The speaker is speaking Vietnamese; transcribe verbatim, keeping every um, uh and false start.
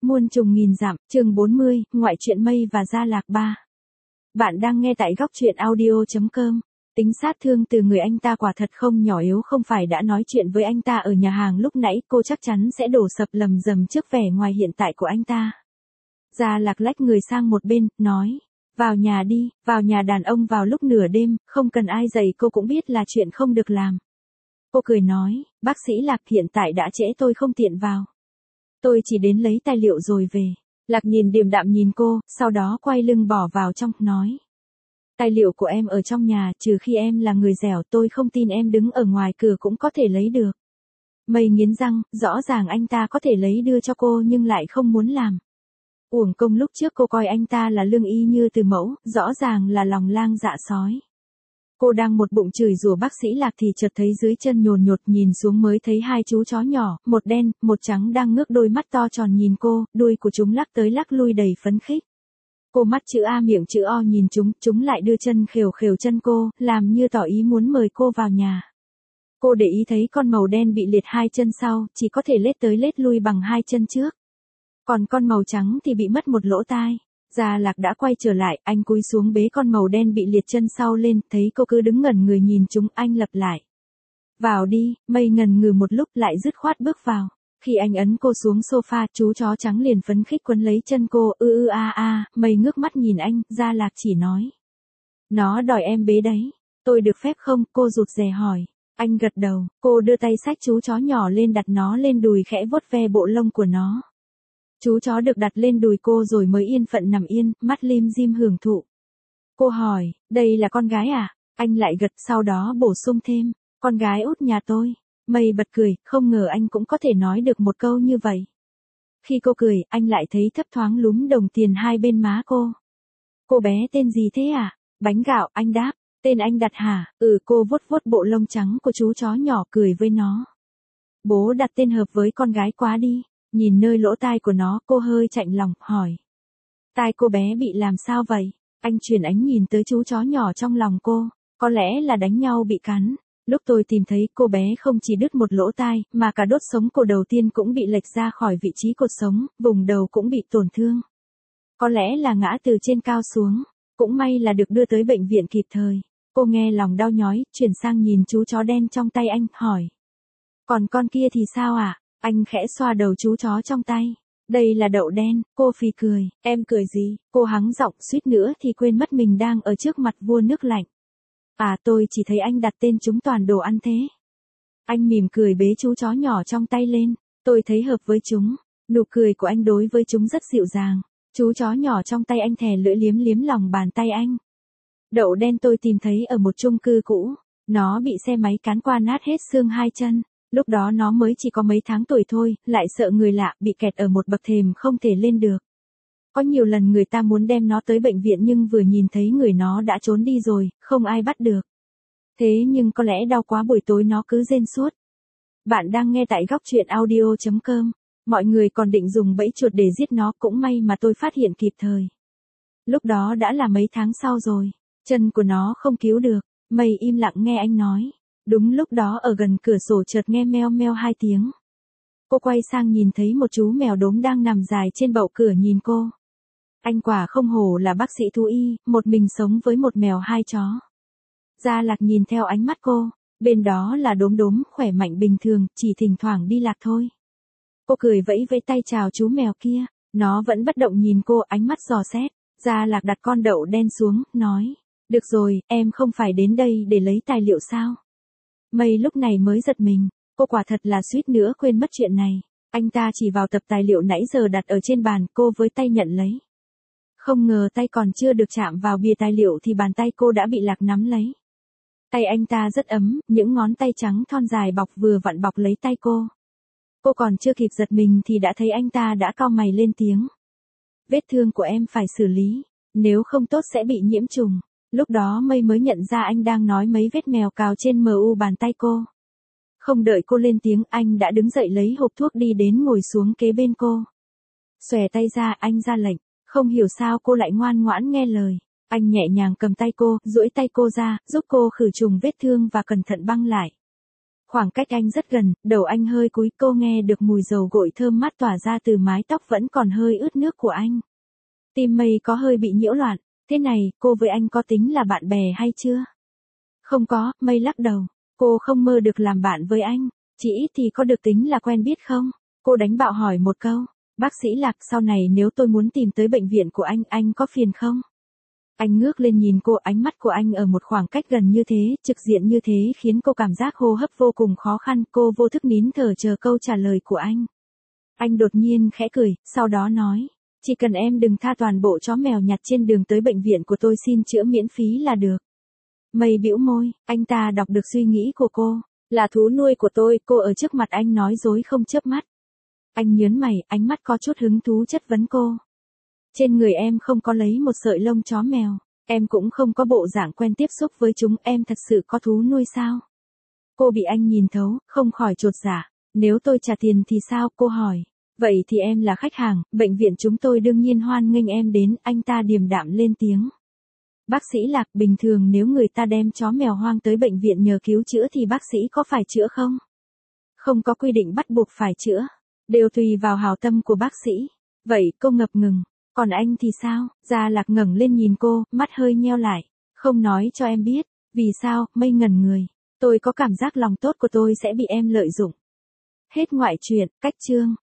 Muôn trùng nghìn dặm, chương bốn mươi, ngoại truyện Mây và Gia Lạc ba. Bạn đang nghe tại góc truyện audio chấm com. Tính sát thương từ người anh ta quả thật không nhỏ yếu, không phải đã nói chuyện với anh ta ở nhà hàng lúc nãy, cô chắc chắn sẽ đổ sập lầm rầm trước vẻ ngoài hiện tại của anh ta. Gia Lạc lách người sang một bên, nói, vào nhà đi, vào nhà đàn ông vào lúc nửa đêm, không cần ai dạy cô cũng biết là chuyện không được làm. Cô cười nói, bác sĩ Lạc hiện tại đã trễ tôi không tiện vào. Tôi chỉ đến lấy tài liệu rồi về. Lạc nhìn điềm đạm nhìn cô, sau đó quay lưng bỏ vào trong, nói. Tài liệu của em ở trong nhà, trừ khi em là người dẻo, tôi không tin em đứng ở ngoài cửa cũng có thể lấy được. Mây nghiến răng, rõ ràng anh ta có thể lấy đưa cho cô nhưng lại không muốn làm. Uổng công lúc trước cô coi anh ta là lương y như từ mẫu, rõ ràng là lòng lang dạ sói. Cô đang một bụng chửi rủa bác sĩ Lạc thì chợt thấy dưới chân nhồn nhột, nhìn xuống mới thấy hai chú chó nhỏ, một đen, một trắng đang ngước đôi mắt to tròn nhìn cô, đuôi của chúng lắc tới lắc lui đầy phấn khích. Cô mắt chữ A miệng chữ O nhìn chúng, chúng lại đưa chân khều khều chân cô, làm như tỏ ý muốn mời cô vào nhà. Cô để ý thấy con màu đen bị liệt hai chân sau, chỉ có thể lết tới lết lui bằng hai chân trước. Còn con màu trắng thì bị mất một lỗ tai. Gia Lạc đã quay trở lại, anh cúi xuống bế con màu đen bị liệt chân sau lên, thấy cô cứ đứng ngẩn người nhìn chúng, anh lặp lại. Vào đi, Mây ngần ngừ một lúc lại dứt khoát bước vào. Khi anh ấn cô xuống sofa, chú chó trắng liền phấn khích quấn lấy chân cô, ư ư a a, Mây ngước mắt nhìn anh, Gia Lạc chỉ nói. Nó đòi em bế đấy, tôi được phép không, cô rụt rè hỏi. Anh gật đầu, cô đưa tay xách chú chó nhỏ lên đặt nó lên đùi khẽ vuốt ve bộ lông của nó. Chú chó được đặt lên đùi cô rồi mới yên phận nằm yên, mắt lim dim hưởng thụ. Cô hỏi, đây là con gái à? Anh lại gật, sau đó bổ sung thêm, con gái út nhà tôi. Mây bật cười, không ngờ anh cũng có thể nói được một câu như vậy. Khi cô cười, anh lại thấy thấp thoáng lúm đồng tiền hai bên má cô. Cô bé tên gì thế à? Bánh gạo, anh đáp. Tên anh đặt hả? Ừ, cô vuốt vuốt bộ lông trắng của chú chó nhỏ cười với nó. Bố đặt tên hợp với con gái quá đi. Nhìn nơi lỗ tai của nó, cô hơi chạnh lòng, hỏi. Tai cô bé bị làm sao vậy? Anh chuyển ánh nhìn tới chú chó nhỏ trong lòng cô. Có lẽ là đánh nhau bị cắn. Lúc tôi tìm thấy cô bé không chỉ đứt một lỗ tai, mà cả đốt sống cổ đầu tiên cũng bị lệch ra khỏi vị trí cột sống, vùng đầu cũng bị tổn thương. Có lẽ là ngã từ trên cao xuống. Cũng may là được đưa tới bệnh viện kịp thời. Cô nghe lòng đau nhói, chuyển sang nhìn chú chó đen trong tay anh, hỏi. Còn con kia thì sao ạ? À? Anh khẽ xoa đầu chú chó trong tay. Đây là đậu đen, cô phì cười. Em cười gì? Cô hắng giọng, suýt nữa thì quên mất mình đang ở trước mặt vua nước lạnh. À, tôi chỉ thấy anh đặt tên chúng toàn đồ ăn thế. Anh mỉm cười bế chú chó nhỏ trong tay lên. Tôi thấy hợp với chúng. Nụ cười của anh đối với chúng rất dịu dàng. Chú chó nhỏ trong tay anh thè lưỡi liếm liếm lòng bàn tay anh. Đậu đen tôi tìm thấy ở một chung cư cũ. Nó bị xe máy cán qua nát hết xương hai chân. Lúc đó nó mới chỉ có mấy tháng tuổi thôi, lại sợ người lạ, bị kẹt ở một bậc thềm không thể lên được. Có nhiều lần người ta muốn đem nó tới bệnh viện nhưng vừa nhìn thấy người nó đã trốn đi rồi, không ai bắt được. Thế nhưng có lẽ đau quá buổi tối nó cứ rên suốt. Bạn đang nghe tại góc truyện audio chấm com. Mọi người còn định dùng bẫy chuột để giết nó, cũng may mà tôi phát hiện kịp thời. Lúc đó đã là mấy tháng sau rồi, chân của nó không cứu được. Mây im lặng nghe anh nói. Đúng lúc đó ở gần cửa sổ chợt nghe meo meo hai tiếng. Cô quay sang nhìn thấy một chú mèo đốm đang nằm dài trên bậu cửa nhìn cô. Anh quả không hổ là bác sĩ thú y, một mình sống với một mèo hai chó. Gia Lạc nhìn theo ánh mắt cô, bên đó là đốm đốm khỏe mạnh bình thường, chỉ thỉnh thoảng đi lạc thôi. Cô cười vẫy vẫy tay chào chú mèo kia, nó vẫn bất động nhìn cô, ánh mắt dò xét. Gia Lạc đặt con đậu đen xuống, nói, được rồi, em không phải đến đây để lấy tài liệu sao? Mây lúc này mới giật mình, cô quả thật là suýt nữa quên mất chuyện này. Anh ta chỉ vào tập tài liệu nãy giờ đặt ở trên bàn, cô với tay nhận lấy. Không ngờ tay còn chưa được chạm vào bìa tài liệu thì bàn tay cô đã bị Lạc nắm lấy. Tay anh ta rất ấm, những ngón tay trắng thon dài bọc vừa vặn bọc lấy tay cô. Cô còn chưa kịp giật mình thì đã thấy anh ta đã cau mày lên tiếng. Vết thương của em phải xử lý, nếu không tốt sẽ bị nhiễm trùng. Lúc đó Mây mới nhận ra anh đang nói mấy vết mèo cào trên mờ u bàn tay cô. Không đợi cô lên tiếng, anh đã đứng dậy lấy hộp thuốc đi đến ngồi xuống kế bên cô. Xòe tay ra, anh ra lệnh, không hiểu sao cô lại ngoan ngoãn nghe lời. Anh nhẹ nhàng cầm tay cô, duỗi tay cô ra, giúp cô khử trùng vết thương và cẩn thận băng lại. Khoảng cách anh rất gần, đầu anh hơi cúi, cô nghe được mùi dầu gội thơm mát tỏa ra từ mái tóc vẫn còn hơi ướt nước của anh. Tim Mây có hơi bị nhiễu loạn, thế này, cô với anh có tính là bạn bè hay chưa? Không có, Mây lắc đầu, cô không mơ được làm bạn với anh, chỉ ít thì có được tính là quen biết không? Cô đánh bạo hỏi một câu, bác sĩ Lạc sau này nếu tôi muốn tìm tới bệnh viện của anh, anh có phiền không? Anh ngước lên nhìn cô, ánh mắt của anh ở một khoảng cách gần như thế, trực diện như thế khiến cô cảm giác hô hấp vô cùng khó khăn, cô vô thức nín thở chờ câu trả lời của anh. Anh đột nhiên khẽ cười, sau đó nói, chỉ cần em đừng tha toàn bộ chó mèo nhặt trên đường tới bệnh viện của tôi xin chữa miễn phí là được. Mây bĩu môi, anh ta đọc được suy nghĩ của cô, là thú nuôi của tôi, cô ở trước mặt anh nói dối không chớp mắt. Anh nhớn mày, ánh mắt có chút hứng thú chất vấn cô. Trên người em không có lấy một sợi lông chó mèo, em cũng không có bộ dạng quen tiếp xúc với chúng, em thật sự có thú nuôi sao? Cô bị anh nhìn thấu, không khỏi chột dạ. Nếu tôi trả tiền thì sao, cô hỏi. Vậy thì em là khách hàng, bệnh viện chúng tôi đương nhiên hoan nghênh em đến, anh ta điềm đạm lên tiếng. Bác sĩ Lạc, bình thường nếu người ta đem chó mèo hoang tới bệnh viện nhờ cứu chữa thì bác sĩ có phải chữa không? Không có quy định bắt buộc phải chữa, đều tùy vào hảo tâm của bác sĩ. Vậy, cô ngập ngừng. Còn anh thì sao? Gia Lạc ngẩng lên nhìn cô, mắt hơi nheo lại. Không nói cho em biết. Vì sao? Mây ngẩn người. Tôi có cảm giác lòng tốt của tôi sẽ bị em lợi dụng. Hết ngoại truyện, cách chương.